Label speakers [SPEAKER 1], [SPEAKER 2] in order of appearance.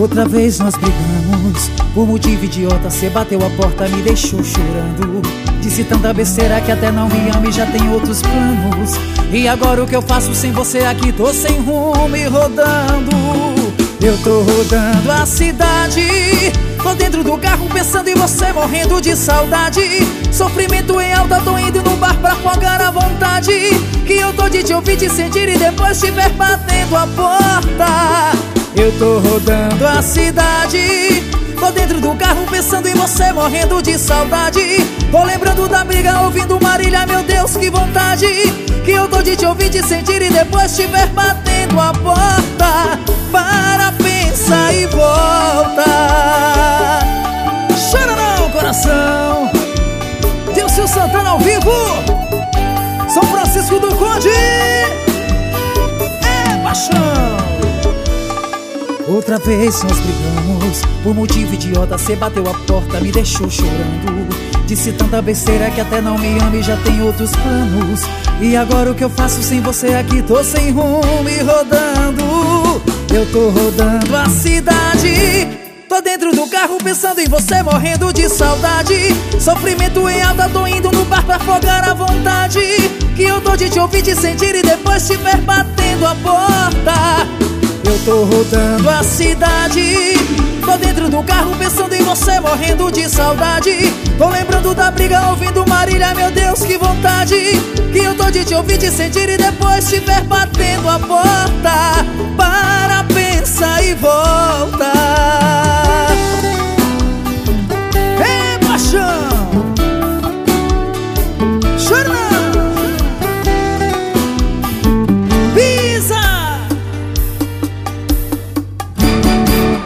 [SPEAKER 1] Outra vez nós brigamos, por motivo idiota, cê bateu a porta, me deixou chorando. Disse tanta besteira que até não me ama e já tem outros planos. E agora o que eu faço sem você aqui? Tô sem rumo e rodando. Eu tô rodando a cidade, tô dentro do carro pensando em você, morrendo de saudade. Sofrimento em alta, tô indo no bar pra afogar a vontade. Que eu tô de te ouvir, te sentir e depois te ver batendo a porta. Eu tô rodando a cidade, tô dentro do carro pensando em você, morrendo de saudade. Tô lembrando da briga, ouvindo Marília, meu Deus, que vontade. Que eu tô de te ouvir, te sentir e depois te ver batendo a porta. Para, pensa e volta. Chora não, coração. Dilson Santana ao vivo, São Francisco do Conde. É paixão. Outra vez nós brigamos, por motivo idiota, cê bateu a porta, me deixou chorando. Disse tanta besteira que até não me ama e já tem outros planos. E agora o que eu faço sem você aqui? Tô sem rumo e rodando. Eu tô rodando a cidade, tô dentro do carro pensando em você, morrendo de saudade. Sofrimento em alta, tô indo no bar pra afogar a vontade. Que eu tô de te ouvir, te sentir e depois te ver batendo a porta. Eu tô rodando a cidade, tô dentro do carro pensando em você, morrendo de saudade. Tô lembrando da briga, ouvindo Marília, meu Deus, que vontade. Que eu tô de te ouvir, te sentir e depois te ver batendo a porta. Para, pensa e volta.